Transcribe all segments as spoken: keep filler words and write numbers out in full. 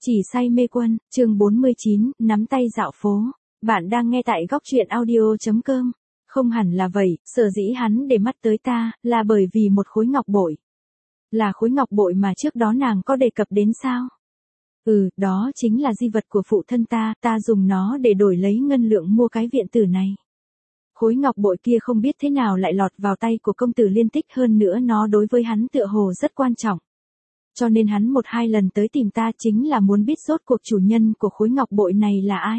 Chỉ say mê quân, chương bốn mươi chín, nắm tay dạo phố. Bạn đang nghe tại góc truyện audio chấm com. Không hẳn là vậy, sở dĩ hắn để mắt tới ta, là bởi vì một khối ngọc bội. Là khối ngọc bội mà trước đó nàng có đề cập đến sao? Ừ, đó chính là di vật của phụ thân ta, ta dùng nó để đổi lấy ngân lượng mua cái viện tử này. Khối ngọc bội kia không biết thế nào lại lọt vào tay của công tử Liên Tích, hơn nữa nó đối với hắn tựa hồ rất quan trọng. Cho nên hắn một hai lần tới tìm ta chính là muốn biết rốt cuộc chủ nhân của khối ngọc bội này là ai.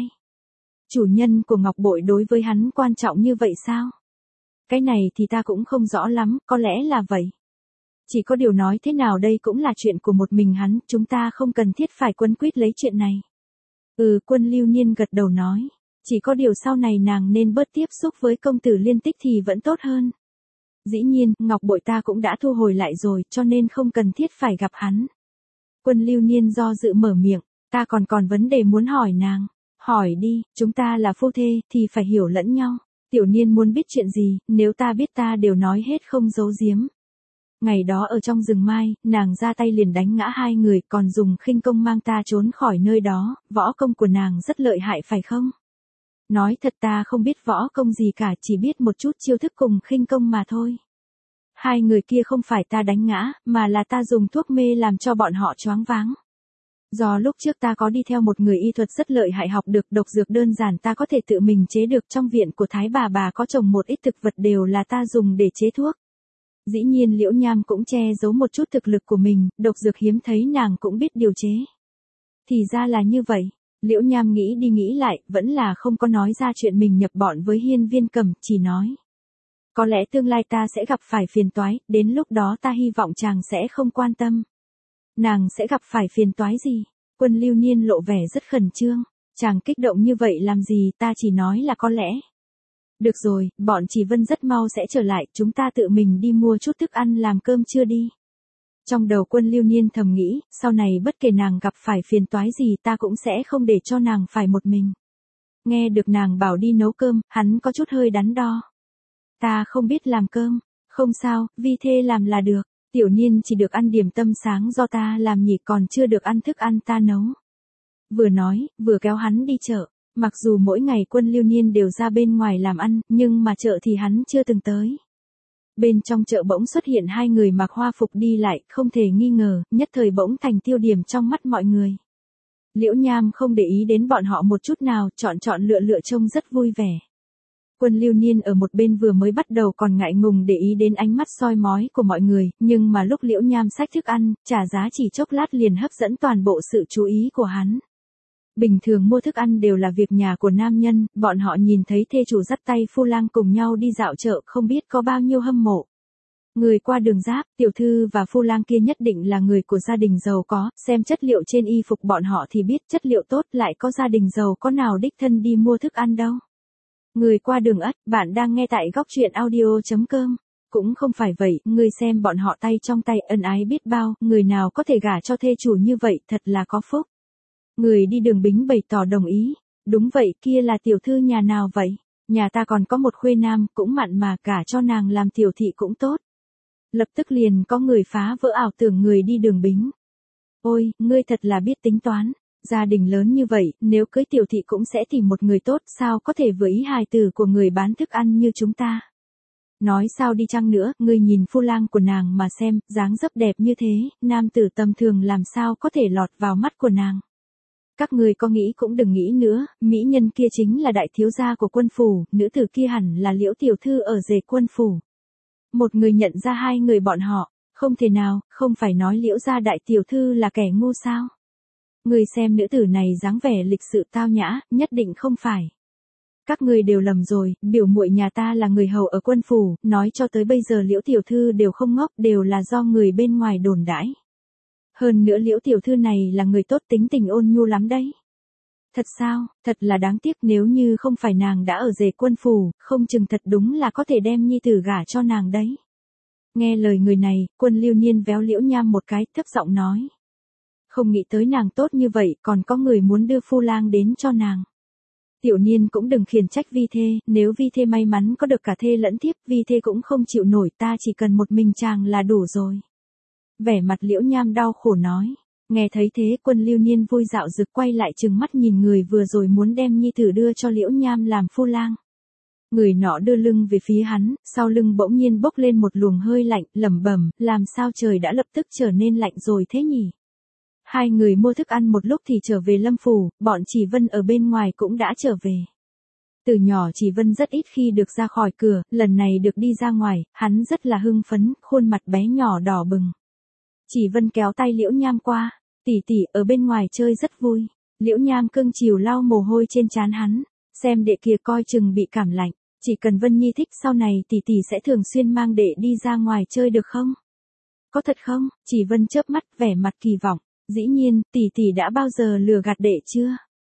Chủ nhân của ngọc bội đối với hắn quan trọng như vậy sao? Cái này thì ta cũng không rõ lắm, có lẽ là vậy. Chỉ có điều nói thế nào đây cũng là chuyện của một mình hắn, chúng ta không cần thiết phải quấn quýt lấy chuyện này. Ừ, Quân Lưu Niên gật đầu nói. Chỉ có điều sau này nàng nên bớt tiếp xúc với công tử Liên Tích thì vẫn tốt hơn. Dĩ nhiên, ngọc bội ta cũng đã thu hồi lại rồi, cho nên không cần thiết phải gặp hắn. Quân Lưu Niên do dự mở miệng, ta còn còn vấn đề muốn hỏi nàng. Hỏi đi, chúng ta là phu thê, thì phải hiểu lẫn nhau. Tiểu Niên muốn biết chuyện gì, nếu ta biết ta đều nói hết không giấu giếm. Ngày đó ở trong rừng mai, nàng ra tay liền đánh ngã hai người, còn dùng khinh công mang ta trốn khỏi nơi đó, võ công của nàng rất lợi hại phải không? Nói thật ta không biết võ công gì cả, chỉ biết một chút chiêu thức cùng khinh công mà thôi. Hai người kia không phải ta đánh ngã, mà là ta dùng thuốc mê làm cho bọn họ choáng váng. Do lúc trước ta có đi theo một người y thuật rất lợi hại, học được độc dược đơn giản ta có thể tự mình chế được, trong viện của Thái bà bà có trồng một ít thực vật đều là ta dùng để chế thuốc. Dĩ nhiên Liễu Nham cũng che giấu một chút thực lực của mình, độc dược hiếm thấy nàng cũng biết điều chế. Thì ra là như vậy. Liễu Nham nghĩ đi nghĩ lại, vẫn là không có nói ra chuyện mình nhập bọn với Hiên Viên Cầm, chỉ nói. Có lẽ tương lai ta sẽ gặp phải phiền toái, đến lúc đó ta hy vọng chàng sẽ không quan tâm. Nàng sẽ gặp phải phiền toái gì? Quân Lưu Niên lộ vẻ rất khẩn trương. Chàng kích động như vậy làm gì, ta chỉ nói là có lẽ. Được rồi, bọn Chỉ Vân rất mau sẽ trở lại, chúng ta tự mình đi mua chút thức ăn làm cơm trưa đi. Trong đầu Quân Lưu Niên thầm nghĩ, sau này bất kể nàng gặp phải phiền toái gì ta cũng sẽ không để cho nàng phải một mình. Nghe được nàng bảo đi nấu cơm, hắn có chút hơi đắn đo. Ta không biết làm cơm. Không sao, Vi Thê làm là được. Tiểu Niên chỉ được ăn điểm tâm sáng do ta làm nhỉ, còn chưa được ăn thức ăn ta nấu. Vừa nói, vừa kéo hắn đi chợ. Mặc dù mỗi ngày Quân Lưu Niên đều ra bên ngoài làm ăn, nhưng mà chợ thì hắn chưa từng tới. Bên trong chợ bỗng xuất hiện hai người mặc hoa phục đi lại, không thể nghi ngờ, nhất thời bỗng thành tiêu điểm trong mắt mọi người. Liễu Nham không để ý đến bọn họ một chút nào, chọn chọn lựa lựa trông rất vui vẻ. Quân Lưu Niên ở một bên vừa mới bắt đầu còn ngại ngùng để ý đến ánh mắt soi mói của mọi người, nhưng mà lúc Liễu Nham xách thức ăn, trả giá chỉ chốc lát liền hấp dẫn toàn bộ sự chú ý của hắn. Bình thường mua thức ăn đều là việc nhà của nam nhân, bọn họ nhìn thấy thê chủ dắt tay Phu Lang cùng nhau đi dạo chợ không biết có bao nhiêu hâm mộ. Người qua đường giáp, tiểu thư và Phu Lang kia nhất định là người của gia đình giàu có, xem chất liệu trên y phục bọn họ thì biết chất liệu tốt, lại có gia đình giàu có nào đích thân đi mua thức ăn đâu. Người qua đường ất, bạn đang nghe tại góc truyện audio chấm com. Cũng không phải vậy, người xem bọn họ tay trong tay ân ái biết bao, người nào có thể gả cho thê chủ như vậy, thật là có phúc. Người đi đường Bính bày tỏ đồng ý. Đúng vậy, kia là tiểu thư nhà nào vậy? Nhà ta còn có một khuê nam, cũng mặn mà, cả cho nàng làm tiểu thị cũng tốt. Lập tức liền có người phá vỡ ảo tưởng người đi đường Bính. Ôi, ngươi thật là biết tính toán. Gia đình lớn như vậy, nếu cưới tiểu thị cũng sẽ tìm một người tốt, sao có thể vừa ý hài tử của người bán thức ăn như chúng ta. Nói sao đi chăng nữa, ngươi nhìn Phu Lang của nàng mà xem, dáng dấp đẹp như thế, nam tử tầm thường làm sao có thể lọt vào mắt của nàng. Các người có nghĩ cũng đừng nghĩ nữa, mỹ nhân kia chính là đại thiếu gia của Quân phủ, nữ tử kia hẳn là Liễu tiểu thư ở rể Quân phủ. Một người nhận ra hai người bọn họ, không thể nào, không phải nói Liễu gia đại tiểu thư là kẻ ngu sao. Người xem nữ tử này dáng vẻ lịch sự tao nhã, nhất định không phải. Các người đều lầm rồi, biểu muội nhà ta là người hầu ở Quân phủ, nói cho tới bây giờ Liễu tiểu thư đều không ngốc, đều là do người bên ngoài đồn đãi. Hơn nữa Liễu tiểu thư này là người tốt, tính tình ôn nhu lắm đấy. Thật sao, thật là đáng tiếc, nếu như không phải nàng đã ở rể Quân phủ, không chừng thật đúng là có thể đem nhi tử gả cho nàng đấy. Nghe lời người này, Quân Lưu Niên véo Liễu Nham một cái, thấp giọng nói. Không nghĩ tới nàng tốt như vậy, còn có người muốn đưa Phu Lang đến cho nàng. Tiểu Niên cũng đừng khiển trách Vi Thê, nếu Vi Thê may mắn có được cả thê lẫn thiếp, Vi Thê cũng không chịu nổi, ta chỉ cần một mình chàng là đủ rồi. Vẻ mặt Liễu Nham đau khổ nói. Nghe thấy thế Quân Lưu Niên vui dạo rực quay lại trừng mắt nhìn người vừa rồi muốn đem nhi tử đưa cho Liễu Nham làm phu lang. Người nọ đưa lưng về phía hắn, sau lưng bỗng nhiên bốc lên một luồng hơi lạnh, lẩm bẩm, làm sao trời đã lập tức trở nên lạnh rồi thế nhỉ? Hai người mua thức ăn một lúc thì trở về Lâm Phủ, bọn Chỉ Vân ở bên ngoài cũng đã trở về. Từ nhỏ Chỉ Vân rất ít khi được ra khỏi cửa, lần này được đi ra ngoài, hắn rất là hưng phấn, khuôn mặt bé nhỏ đỏ bừng. Chỉ Vân kéo tay Liễu Nham qua, tỷ tỷ ở bên ngoài chơi rất vui. Liễu Nham cưng chiều lau mồ hôi trên trán hắn, xem đệ kia coi chừng bị cảm lạnh, chỉ cần Vân Nhi thích sau này tỷ tỷ sẽ thường xuyên mang đệ đi ra ngoài chơi được không? Có thật không? Chỉ Vân chớp mắt vẻ mặt kỳ vọng, dĩ nhiên, tỷ tỷ đã bao giờ lừa gạt đệ chưa?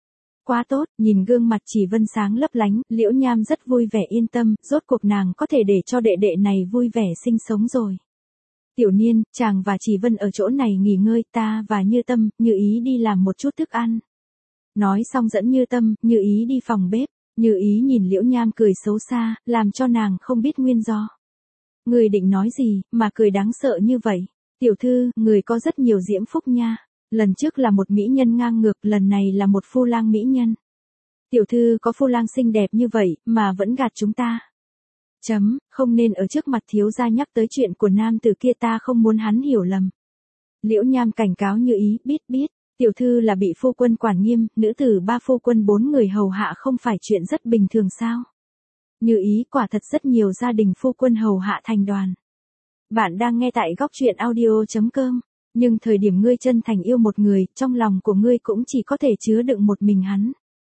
Quá tốt, nhìn gương mặt Chỉ Vân sáng lấp lánh, Liễu Nham rất vui vẻ yên tâm, rốt cuộc nàng có thể để cho đệ đệ này vui vẻ sinh sống rồi. Tiểu Niên, chàng và Chỉ Vân ở chỗ này nghỉ ngơi, ta và Như Tâm, Như Ý đi làm một chút thức ăn. Nói xong dẫn Như Tâm, Như Ý đi phòng bếp, Như Ý nhìn Liễu Nham cười xấu xa, làm cho nàng không biết nguyên do. Người định nói gì, mà cười đáng sợ như vậy? Tiểu thư, người có rất nhiều diễm phúc nha. Lần trước là một mỹ nhân ngang ngược, lần này là một phu lang mỹ nhân. Tiểu thư có phu lang xinh đẹp như vậy, mà vẫn gạt chúng ta. Chấm, không nên ở trước mặt thiếu gia nhắc tới chuyện của nam tử kia, ta không muốn hắn hiểu lầm. Liễu Nham cảnh cáo Như Ý, biết biết, tiểu thư là bị phu quân quản nghiêm, nữ tử ba phu quân bốn người hầu hạ không phải chuyện rất bình thường sao? Như Ý, quả thật rất nhiều gia đình phu quân hầu hạ thành đoàn. Bạn đang nghe tại góc truyện audio chấm com. Nhưng thời điểm ngươi chân thành yêu một người, trong lòng của ngươi cũng chỉ có thể chứa đựng một mình hắn.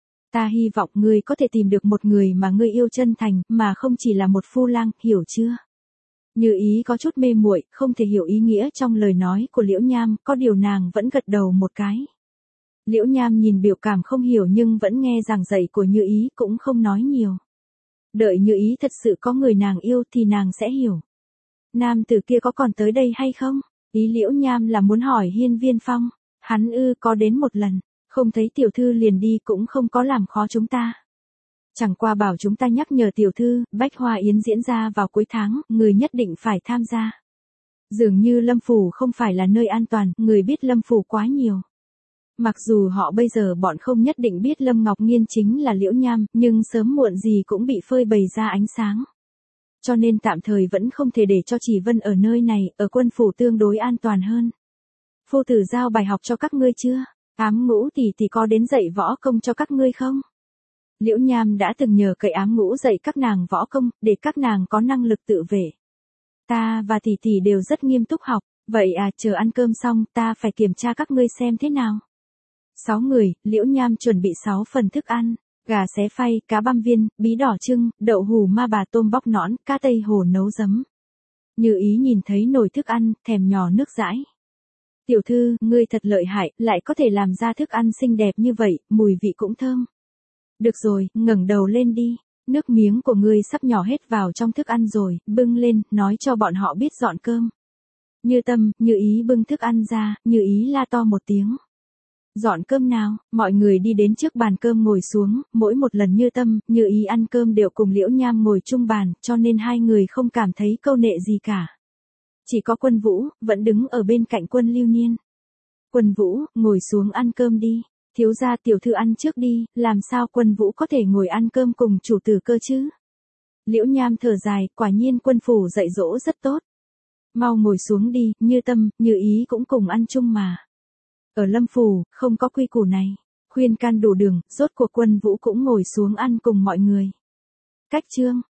Ta hy vọng ngươi có thể tìm được một người mà ngươi yêu chân thành, mà không chỉ là một phu lang, hiểu chưa? Như Ý có chút mê muội, không thể hiểu ý nghĩa trong lời nói của Liễu Nham, có điều nàng vẫn gật đầu một cái. Liễu Nham nhìn biểu cảm không hiểu nhưng vẫn nghe giảng dạy của Như Ý, cũng không nói nhiều. Đợi Như Ý thật sự có người nàng yêu thì nàng sẽ hiểu. Nam tử kia có còn tới đây hay không? Ý Liễu Nham là muốn hỏi Hiên Viên Phong. Hắn ư có đến một lần, không thấy tiểu thư liền đi cũng không có làm khó chúng ta. Chẳng qua bảo chúng ta nhắc nhở tiểu thư, Bách Hoa Yến diễn ra vào cuối tháng, người nhất định phải tham gia. Dường như Lâm Phủ không phải là nơi an toàn, người biết Lâm Phủ quá nhiều. Mặc dù họ bây giờ bọn không nhất định biết Lâm Ngọc Nghiên chính là Liễu Nham, nhưng sớm muộn gì cũng bị phơi bày ra ánh sáng. Cho nên tạm thời vẫn không thể để cho Chỉ Vân ở nơi này, ở quân phủ tương đối an toàn hơn. Phu tử giao bài học cho các ngươi chưa? Ám Ngũ tỷ tỷ có đến dạy võ công cho các ngươi không? Liễu Nham đã từng nhờ cậy Ám Ngũ dạy các nàng võ công, để các nàng có năng lực tự vệ. Ta và tỷ tỷ đều rất nghiêm túc học, vậy à, chờ ăn cơm xong, ta phải kiểm tra các ngươi xem thế nào. Sáu người, Liễu Nham chuẩn bị sáu phần thức ăn. Gà xé phay, cá băm viên, bí đỏ trưng, đậu hù ma bà tôm bóc nõn, cá tây hồ nấu giấm. Như Ý nhìn thấy nồi thức ăn, thèm nhỏ nước dãi. Tiểu thư, ngươi thật lợi hại, lại có thể làm ra thức ăn xinh đẹp như vậy, mùi vị cũng thơm. Được rồi, ngẩng đầu lên đi, nước miếng của ngươi sắp nhỏ hết vào trong thức ăn rồi, bưng lên, nói cho bọn họ biết dọn cơm. Như Tâm, Như Ý bưng thức ăn ra, Như Ý la to một tiếng. Dọn cơm nào, mọi người đi đến trước bàn cơm ngồi xuống, mỗi một lần Như Tâm, Như Ý ăn cơm đều cùng Liễu Nham ngồi chung bàn, cho nên hai người không cảm thấy câu nệ gì cả. Chỉ có Quân Vũ, vẫn đứng ở bên cạnh Quân Lưu Niên. Quân Vũ, ngồi xuống ăn cơm đi, thiếu gia tiểu thư ăn trước đi, làm sao Quân Vũ có thể ngồi ăn cơm cùng chủ tử cơ chứ? Liễu Nham thở dài, quả nhiên quân phủ dạy dỗ rất tốt. Mau ngồi xuống đi, Như Tâm, Như Ý cũng cùng ăn chung mà. Ở Lâm Phủ, không có quy củ này. Khuyên can đủ đường, rốt cuộc Quân Vũ cũng ngồi xuống ăn cùng mọi người. Cách chương.